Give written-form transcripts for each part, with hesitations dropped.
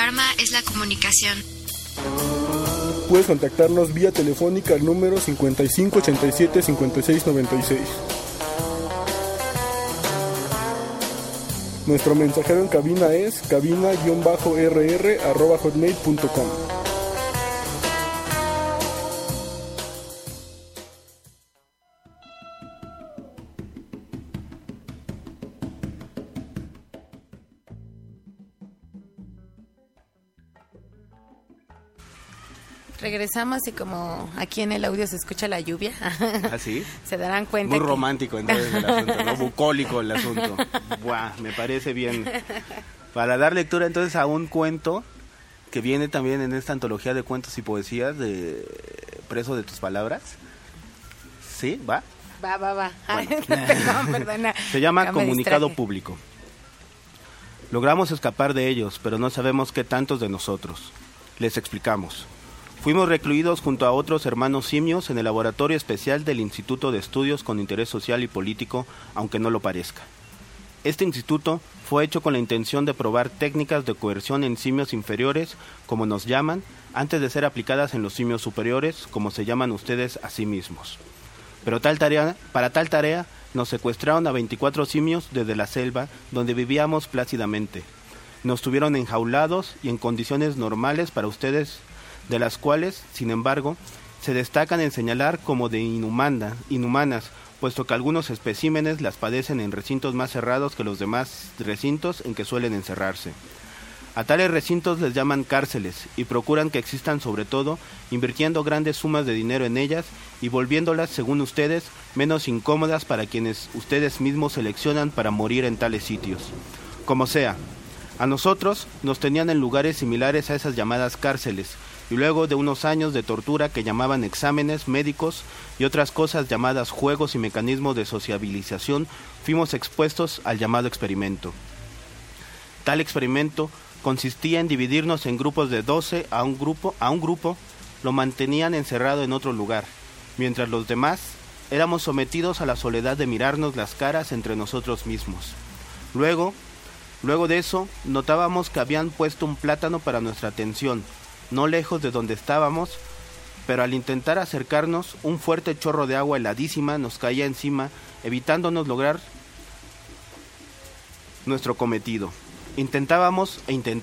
arma es la comunicación. Puedes contactarnos vía telefónica al número 55 87 56 96. Nuestro mensajero en cabina es cabina-rr@hotmail.com. Regresamos y como aquí en el audio se escucha la lluvia, ¿así? Se darán cuenta. Muy romántico entonces el asunto, ¿no? Bucólico el asunto. Buah, me parece bien. Para dar lectura entonces a un cuento que viene también en esta antología de cuentos y poesías de Preso de tus palabras. ¿Sí? ¿Va? Va. Bueno. Perdona. Se llama Comunicado Público. Logramos escapar de ellos, pero no sabemos qué tantos de nosotros. Les explicamos. Fuimos recluidos junto a otros hermanos simios en el laboratorio especial del Instituto de Estudios con Interés Social y Político, aunque no lo parezca. Este instituto fue hecho con la intención de probar técnicas de coerción en simios inferiores, como nos llaman, antes de ser aplicadas en los simios superiores, como se llaman ustedes a sí mismos. Pero para tal tarea nos secuestraron a 24 simios desde la selva, donde vivíamos plácidamente. Nos tuvieron enjaulados y en condiciones normales para ustedes, de las cuales, sin embargo, se destacan en señalar como de inhumanas, puesto que algunos especímenes las padecen en recintos más cerrados que los demás recintos en que suelen encerrarse. A tales recintos les llaman cárceles y procuran que existan sobre todo, invirtiendo grandes sumas de dinero en ellas y volviéndolas, según ustedes, menos incómodas para quienes ustedes mismos seleccionan para morir en tales sitios. Como sea, a nosotros nos tenían en lugares similares a esas llamadas cárceles, y luego de unos años de tortura que llamaban exámenes médicos y otras cosas llamadas juegos y mecanismos de sociabilización, fuimos expuestos al llamado experimento. Tal experimento consistía en dividirnos en grupos de 12 a un grupo lo mantenían encerrado en otro lugar, mientras los demás éramos sometidos a la soledad de mirarnos las caras entre nosotros mismos. Luego de eso, notábamos que habían puesto un plátano para nuestra atención, no lejos de donde estábamos, pero al intentar acercarnos, un fuerte chorro de agua heladísima nos caía encima, evitándonos lograr nuestro cometido. Intentábamos,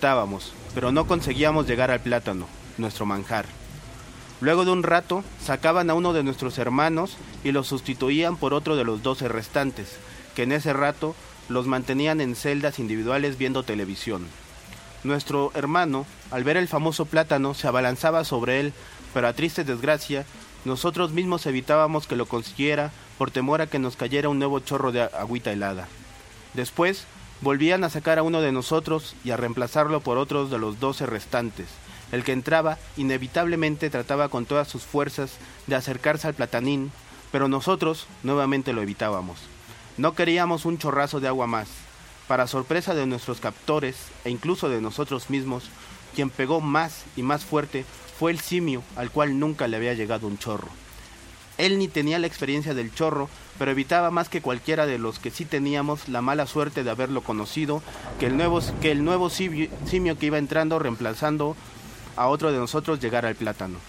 pero no conseguíamos llegar al plátano, nuestro manjar. Luego de un rato, sacaban a uno de nuestros hermanos y lo sustituían por otro de los 12 restantes, que en ese rato los mantenían en celdas individuales viendo televisión. Nuestro hermano, al ver el famoso plátano, se abalanzaba sobre él, pero a triste desgracia, nosotros mismos evitábamos que lo consiguiera por temor a que nos cayera un nuevo chorro de agüita helada. Después, volvían a sacar a uno de nosotros y a reemplazarlo por otros de los 12 restantes. El que entraba, inevitablemente trataba con todas sus fuerzas de acercarse al platanín, pero nosotros nuevamente lo evitábamos. No queríamos un chorrazo de agua más. Para sorpresa de nuestros captores, e incluso de nosotros mismos, quien pegó más y más fuerte fue el simio, al cual nunca le había llegado un chorro. Él ni tenía la experiencia del chorro, pero evitaba más que cualquiera de los que sí teníamos la mala suerte de haberlo conocido, que el nuevo simio que iba entrando reemplazando a otro de nosotros llegara al plátano.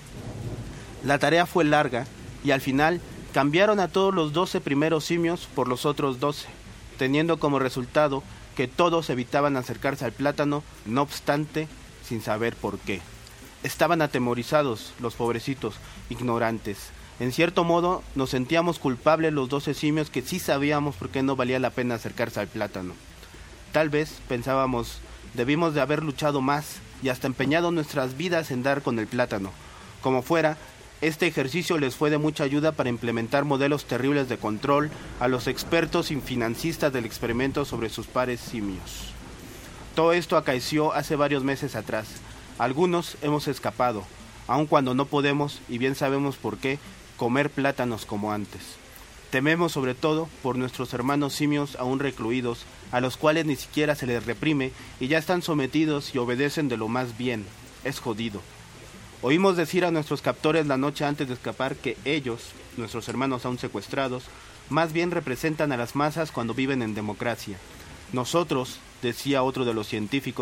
La tarea fue larga, y al final cambiaron a todos los 12 primeros simios por los otros 12, teniendo como resultado que todos evitaban acercarse al plátano, no obstante, sin saber por qué. Estaban atemorizados, los pobrecitos, ignorantes. En cierto modo, nos sentíamos culpables los 12 simios que sí sabíamos por qué no valía la pena acercarse al plátano. Tal vez, pensábamos, debimos de haber luchado más y hasta empeñado nuestras vidas en dar con el plátano. Como fuera, este ejercicio les fue de mucha ayuda para implementar modelos terribles de control a los expertos y financistas del experimento sobre sus pares simios. Todo esto acaeció hace varios meses atrás. Algunos hemos escapado, aun cuando no podemos, y bien sabemos por qué, comer plátanos como antes. Tememos sobre todo por nuestros hermanos simios aún recluidos, a los cuales ni siquiera se les reprime y ya están sometidos y obedecen de lo más bien. Es jodido. Oímos decir a nuestros captores la noche antes de escapar que ellos, nuestros hermanos aún secuestrados, más bien representan a las masas cuando viven en democracia. Nosotros, decía otro de los científicos,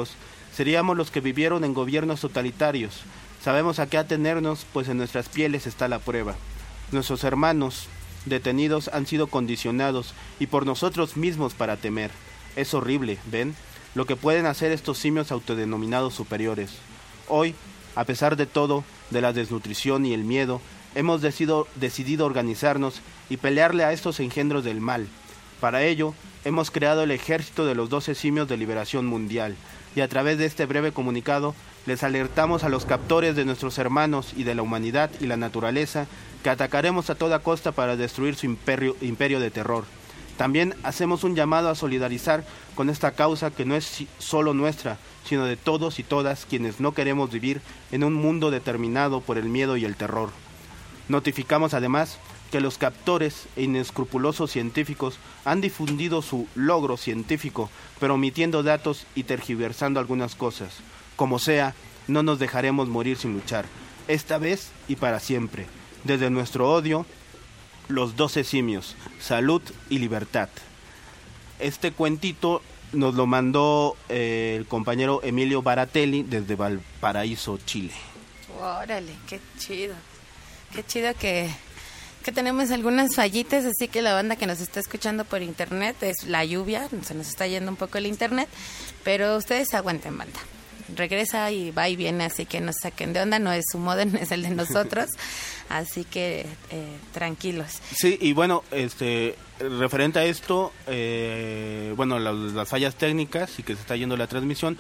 seríamos los que vivieron en gobiernos totalitarios. Sabemos a qué atenernos, pues en nuestras pieles está la prueba. Nuestros hermanos detenidos han sido condicionados y por nosotros mismos para temer. Es horrible, ¿ven? Lo que pueden hacer estos simios autodenominados superiores. Hoy, a pesar de todo, de la desnutrición y el miedo, hemos decidido organizarnos y pelearle a estos engendros del mal. Para ello, hemos creado el ejército de los 12 simios de liberación mundial, y a través de este breve comunicado les alertamos a los captores de nuestros hermanos y de la humanidad y la naturaleza que atacaremos a toda costa para destruir su imperio de terror. También hacemos un llamado a solidarizar con esta causa que no es solo nuestra, sino de todos y todas quienes no queremos vivir en un mundo determinado por el miedo y el terror. Notificamos además que los captores e inescrupulosos científicos han difundido su logro científico, pero omitiendo datos y tergiversando algunas cosas. Como sea, no nos dejaremos morir sin luchar, esta vez y para siempre. Desde nuestro odio, los 12 simios, salud y libertad. Este cuentito nos lo mandó el compañero Emilio Baratelli desde Valparaíso, Chile. Órale, qué chido. Qué chido que tenemos algunas fallitas, así que la banda que nos está escuchando por internet es la lluvia, se nos está yendo un poco el internet, pero ustedes aguanten, banda. Regresa y va y viene, así que no saquen de onda, no es su modem, es el de nosotros, así que tranquilos. Sí, y bueno, referente a esto, bueno, las fallas técnicas y que se está yendo la transmisión,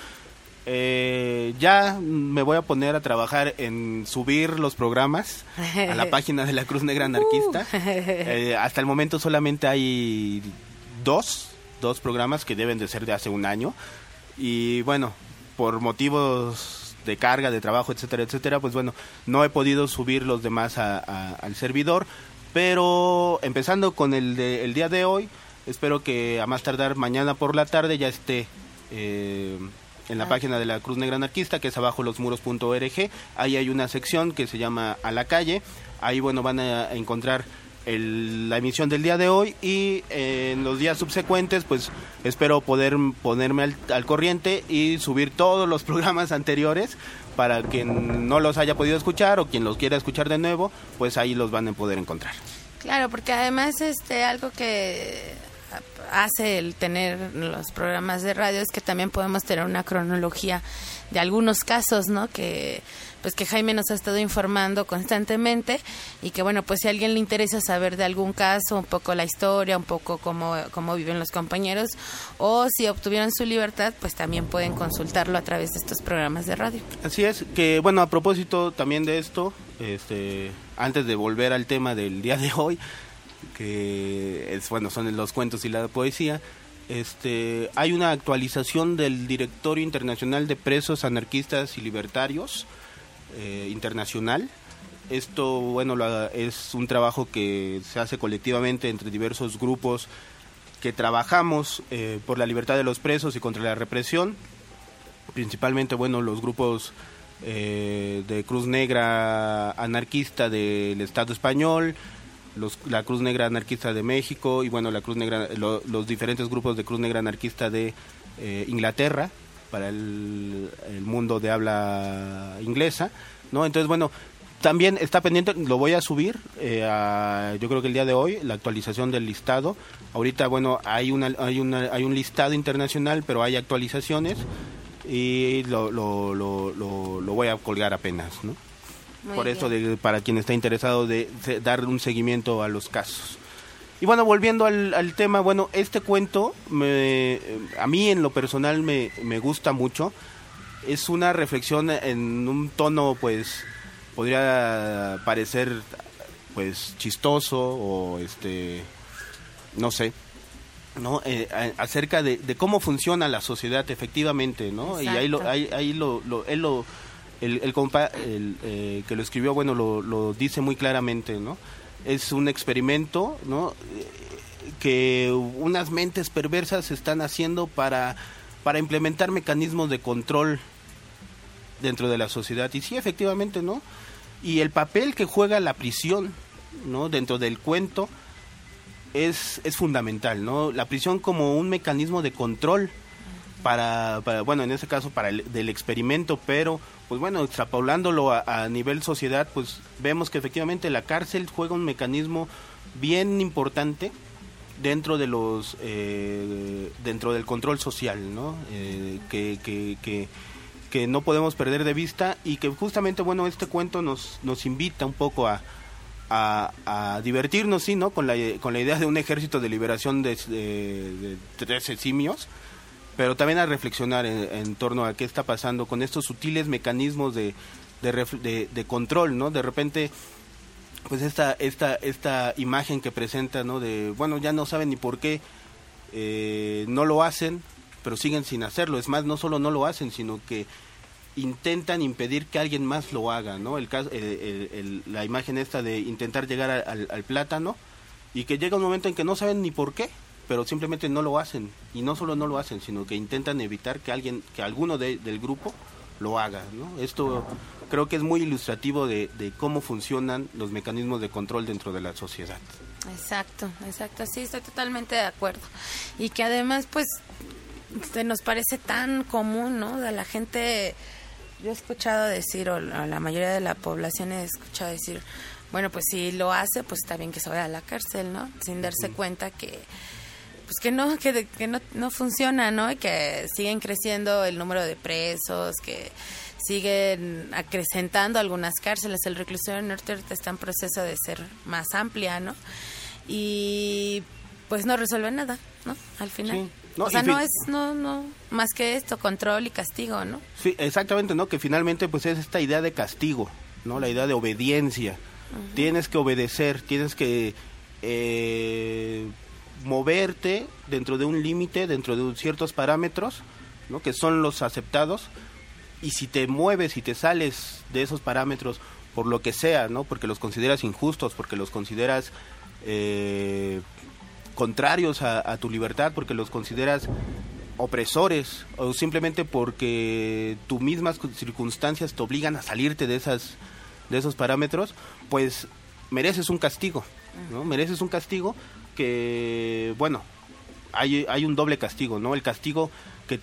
ya me voy a poner a trabajar en subir los programas a la página de la Cruz Negra Anarquista. Hasta el momento solamente hay dos programas que deben de ser de hace un año, y bueno, por motivos de carga, de trabajo, etcétera, etcétera, pues bueno, no he podido subir los demás al servidor, pero empezando con el día de hoy, espero que a más tardar mañana por la tarde ya esté en la página de la Cruz Negra Anarquista, que es abajo losmuros.org. Ahí hay una sección que se llama A la Calle. Ahí, bueno, van a encontrar la emisión del día de hoy, y en los días subsecuentes pues espero poder ponerme al corriente y subir todos los programas anteriores para quien no los haya podido escuchar o quien los quiera escuchar de nuevo, pues ahí los van a poder encontrar. Claro, porque además algo que hace el tener los programas de radio es que también podemos tener una cronología de algunos casos, ¿no? Que Jaime nos ha estado informando constantemente, y que bueno, pues si a alguien le interesa saber de algún caso, un poco la historia, un poco cómo viven los compañeros, o si obtuvieron su libertad, pues también pueden consultarlo a través de estos programas de radio. Así es, que bueno, a propósito también de esto, antes de volver al tema del día de hoy, que es, bueno, son los cuentos y la poesía, hay una actualización del Directorio Internacional de Presos Anarquistas y Libertarios internacional. Esto, bueno, es un trabajo que se hace colectivamente entre diversos grupos que trabajamos por la libertad de los presos y contra la represión, principalmente, bueno, los grupos de Cruz Negra Anarquista del Estado Español, la Cruz Negra Anarquista de México, y bueno, la Cruz Negra, los diferentes grupos de Cruz Negra Anarquista de Inglaterra, para el mundo de habla inglesa, ¿no? Entonces, bueno, también está pendiente, lo voy a subir yo creo que el día de hoy, la actualización del listado. Ahorita, bueno, hay un listado internacional, pero hay actualizaciones, y lo voy a colgar apenas, ¿no? Muy por bien. eso, para quien está interesado de dar un seguimiento a los casos. Y bueno, volviendo al tema, bueno, este cuento a mí en lo personal me gusta mucho. Es una reflexión en un tono, pues, podría parecer, pues, chistoso o, no sé, ¿no? Acerca de cómo funciona la sociedad efectivamente, ¿no? Exacto. Y el compa que lo escribió, bueno, lo dice muy claramente, ¿no? Es un experimento, ¿no? Que unas mentes perversas están haciendo para implementar mecanismos de control dentro de la sociedad. Y sí, efectivamente, ¿no? Y el papel que juega la prisión, ¿no? Dentro del cuento es fundamental, ¿no? La prisión como un mecanismo de control bueno, en este caso del experimento, pero pues bueno, extrapolándolo a nivel sociedad, pues vemos que efectivamente la cárcel juega un mecanismo bien importante dentro de dentro del control social, ¿no? Que no podemos perder de vista, y que justamente, bueno, este cuento nos invita un poco a divertirnos, sí, ¿no? Con la idea de un ejército de liberación de 13 simios, pero también a reflexionar en torno a qué está pasando con estos sutiles mecanismos de control, ¿no? De repente, pues esta imagen que presenta, ¿no? De, bueno, ya no saben ni por qué no lo hacen, pero siguen sin hacerlo. Es más, no solo no lo hacen, sino que intentan impedir que alguien más lo haga, ¿no? La imagen esta de intentar llegar al plátano, y que llega un momento en que no saben ni por qué, pero simplemente no lo hacen, y no solo no lo hacen, sino que intentan evitar que alguno del grupo lo haga, ¿no? Esto creo que es muy ilustrativo de cómo funcionan los mecanismos de control dentro de la sociedad. Exacto, sí, estoy totalmente de acuerdo. Y que además, pues, nos parece tan común, ¿no? De la gente, yo he escuchado decir, o la mayoría de la población he escuchado decir, bueno, pues si lo hace, pues está bien que se vaya a la cárcel, ¿no? Sin darse cuenta que pues que no funciona, ¿no? Y que siguen creciendo el número de presos, que siguen acrecentando algunas cárceles. El reclusorio norte ahorita está en proceso de ser más amplia, ¿no? Y pues no resuelve nada, ¿no? Al final. Sí. No, o sea, no más que esto, control y castigo, ¿no? Sí, exactamente, ¿no? Que finalmente pues es esta idea de castigo, ¿no? La idea de obediencia. Uh-huh. Tienes que obedecer, tienes que moverte dentro de un límite, dentro de ciertos parámetros, ¿no? Que son los aceptados, y si te mueves y te sales de esos parámetros por lo que sea, ¿no? Porque los consideras injustos, porque los consideras contrarios a tu libertad, porque los consideras opresores, o simplemente porque tus mismas circunstancias te obligan a salirte de esos parámetros, pues mereces un castigo, ¿no? Mereces un castigo que, bueno, hay un doble castigo, ¿no? El castigo que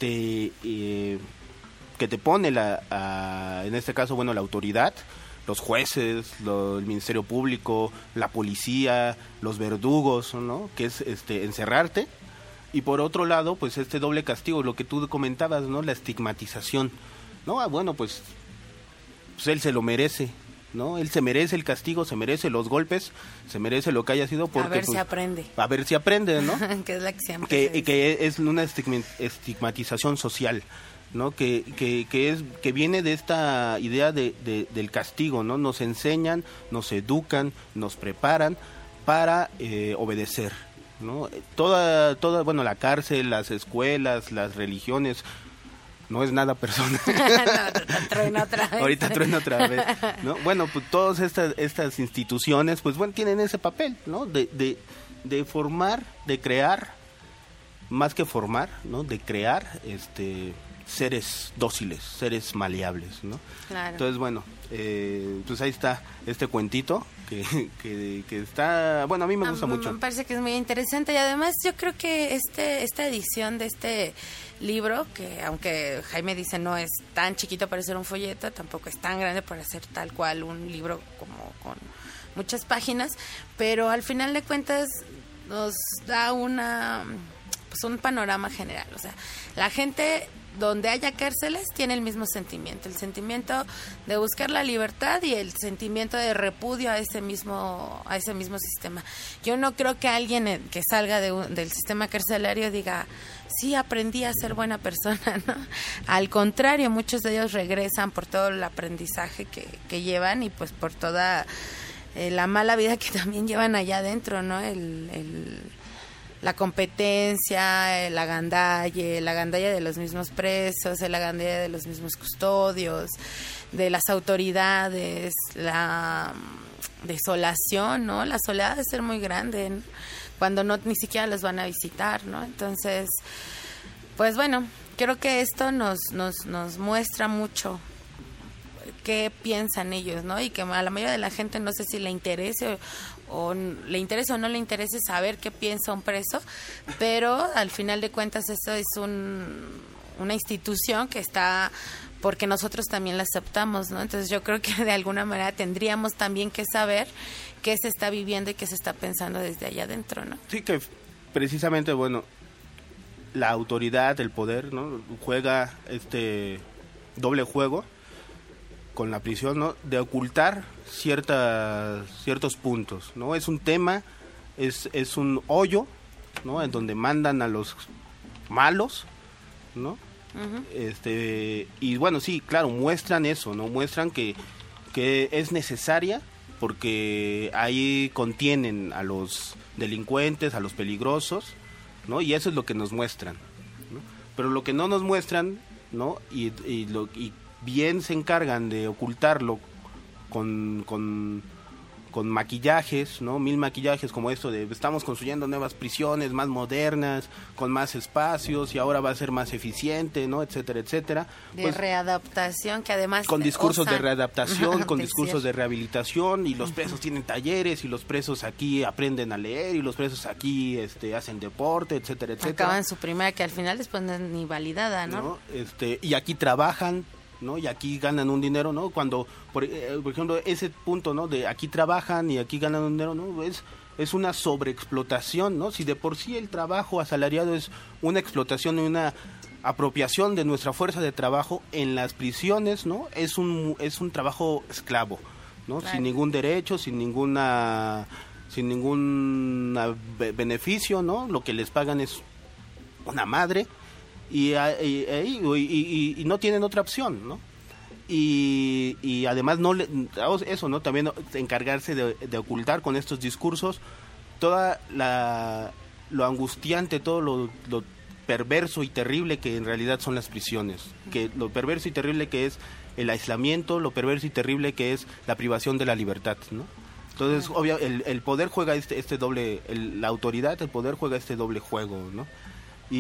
te pone en este caso, bueno, la autoridad, los jueces, el Ministerio Público, la policía, los verdugos, ¿no? Que es encerrarte. Y por otro lado, pues este doble castigo, lo que tú comentabas, ¿no? La estigmatización, ¿no? Bueno, pues él se lo merece, ¿no? Él se merece el castigo, se merece los golpes, se merece lo que haya sido, porque a ver pues, si aprende. A ver si aprende, ¿no? Que es la que siempre que es una estigmatización social, ¿no? Que viene de esta idea del castigo, ¿no? Nos enseñan, nos educan, nos preparan para obedecer, ¿no? Toda, bueno, la cárcel, las escuelas, las religiones, no es nada personal. No, truena otra vez. Ahorita truena otra vez, ¿no? Bueno, pues todas estas instituciones, pues bueno, tienen ese papel, ¿no? De formar, de crear, más que formar, ¿no? De crear seres dóciles, seres maleables, ¿no? Claro. Entonces, bueno, pues ahí está este cuentito que está, bueno, a mí me gusta mucho. Me parece que es muy interesante, y además yo creo que esta edición de este libro, que aunque Jaime dice no es tan chiquito para ser un folleto, tampoco es tan grande para ser tal cual un libro como con muchas páginas, pero al final de cuentas nos da un panorama general. O sea, la gente donde haya cárceles tiene el mismo sentimiento, el sentimiento de buscar la libertad y el sentimiento de repudio a ese mismo sistema. Yo no creo que alguien que salga del sistema carcelario diga, sí, aprendí a ser buena persona, ¿no? Al contrario, muchos de ellos regresan por todo el aprendizaje que llevan, y pues por toda la mala vida que también llevan allá adentro, ¿no? La competencia, la gandalle de los mismos presos, la gandalle de los mismos custodios, de las autoridades, la desolación, ¿no? La soledad de ser muy grande, ¿no? Cuando ni siquiera los van a visitar, ¿no? Entonces, pues bueno, creo que esto nos muestra mucho qué piensan ellos, ¿no? Y que a la mayoría de la gente no sé si le interese o le interesa o no le interesa saber qué piensa un preso, pero al final de cuentas esto es una institución que está porque nosotros también la aceptamos, ¿no? Entonces yo creo que de alguna manera tendríamos también que saber qué se está viviendo y qué se está pensando desde allá adentro, ¿no? Sí, que precisamente, bueno, la autoridad, el poder, ¿no? Juega este doble juego con la prisión, ¿no? De ocultar ciertos puntos, ¿no? Es un tema, es un hoyo, ¿no? En donde mandan a los malos, ¿no? Y bueno, sí, claro, muestran eso, ¿no? Muestran que es necesaria porque ahí contienen a los delincuentes, a los peligrosos, ¿no? Y eso es lo que nos muestran, ¿no? Pero lo que no nos muestran, ¿no? Y bien se encargan de ocultarlo con maquillajes, ¿no? 1000 maquillajes como esto de estamos construyendo nuevas prisiones más modernas, con más espacios y ahora va a ser más eficiente, ¿no? Etcétera, etcétera. De pues, readaptación, que además con discursos de readaptación, con discursos de rehabilitación, y los presos tienen talleres, y los presos aquí aprenden a leer, y los presos aquí hacen deporte, etcétera, etcétera. Acaban su primaria, que al final después no es ni validada, ¿no? Y aquí trabajan, ¿no? Y aquí ganan un dinero, ¿no? Cuando, por ejemplo, ese punto, ¿no? De aquí trabajan y aquí ganan un dinero, ¿no? Es una sobreexplotación, ¿no? Si de por sí el trabajo asalariado es una explotación y una apropiación de nuestra fuerza de trabajo, en las prisiones, ¿no? Es un trabajo esclavo, ¿no? Claro. Sin ningún derecho, sin ningún beneficio, ¿no? Lo que les pagan es una madre. Y no tienen otra opción, ¿no? Y además eso, ¿no? También encargarse de ocultar con estos discursos toda lo angustiante, todo lo perverso y terrible que en realidad son las prisiones, que lo perverso y terrible que es el aislamiento, lo perverso y terrible que es la privación de la libertad, ¿no? Entonces, obvio, el poder juega este doble, la autoridad, el poder juega este doble juego, ¿no?